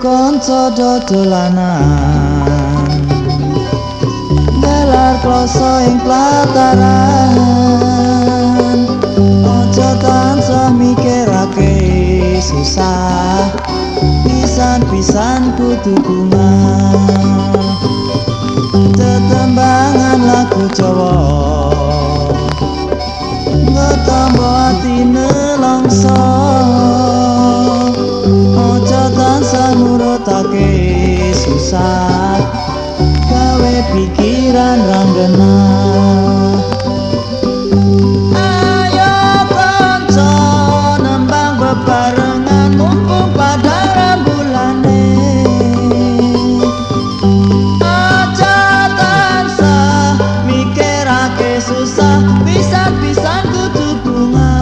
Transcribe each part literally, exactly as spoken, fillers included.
kanca dodolanan gelar kloso ing plataran aja tansah mikirake susah pisan-pisan kudu bunga tetembangan lagu Jawa ngetambo ati nelongso aja tansah nurutake susah gawe pikiran ranggena ayo kanca nembang bebarengan mumpung pada rembulane aja tansah mikirake susah pisan-pisan kudu bunga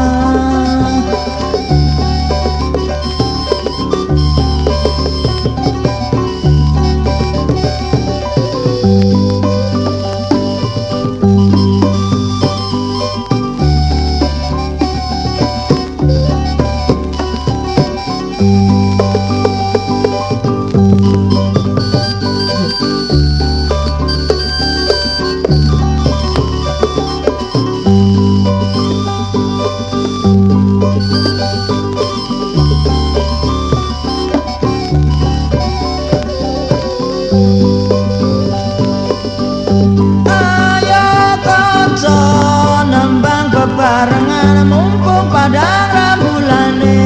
bebarengan mumpung pada rembulane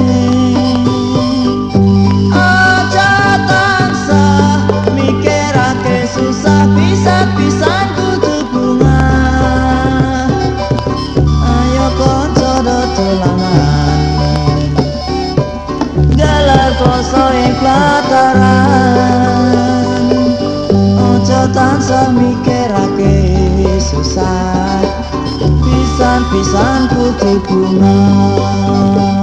aja tansah mikirake susah pisan-pisan kudu bunga ayo kanca dodolanan gelar kloso ing plataran aja tansah mikirake susah pisan-pisan kudu bunga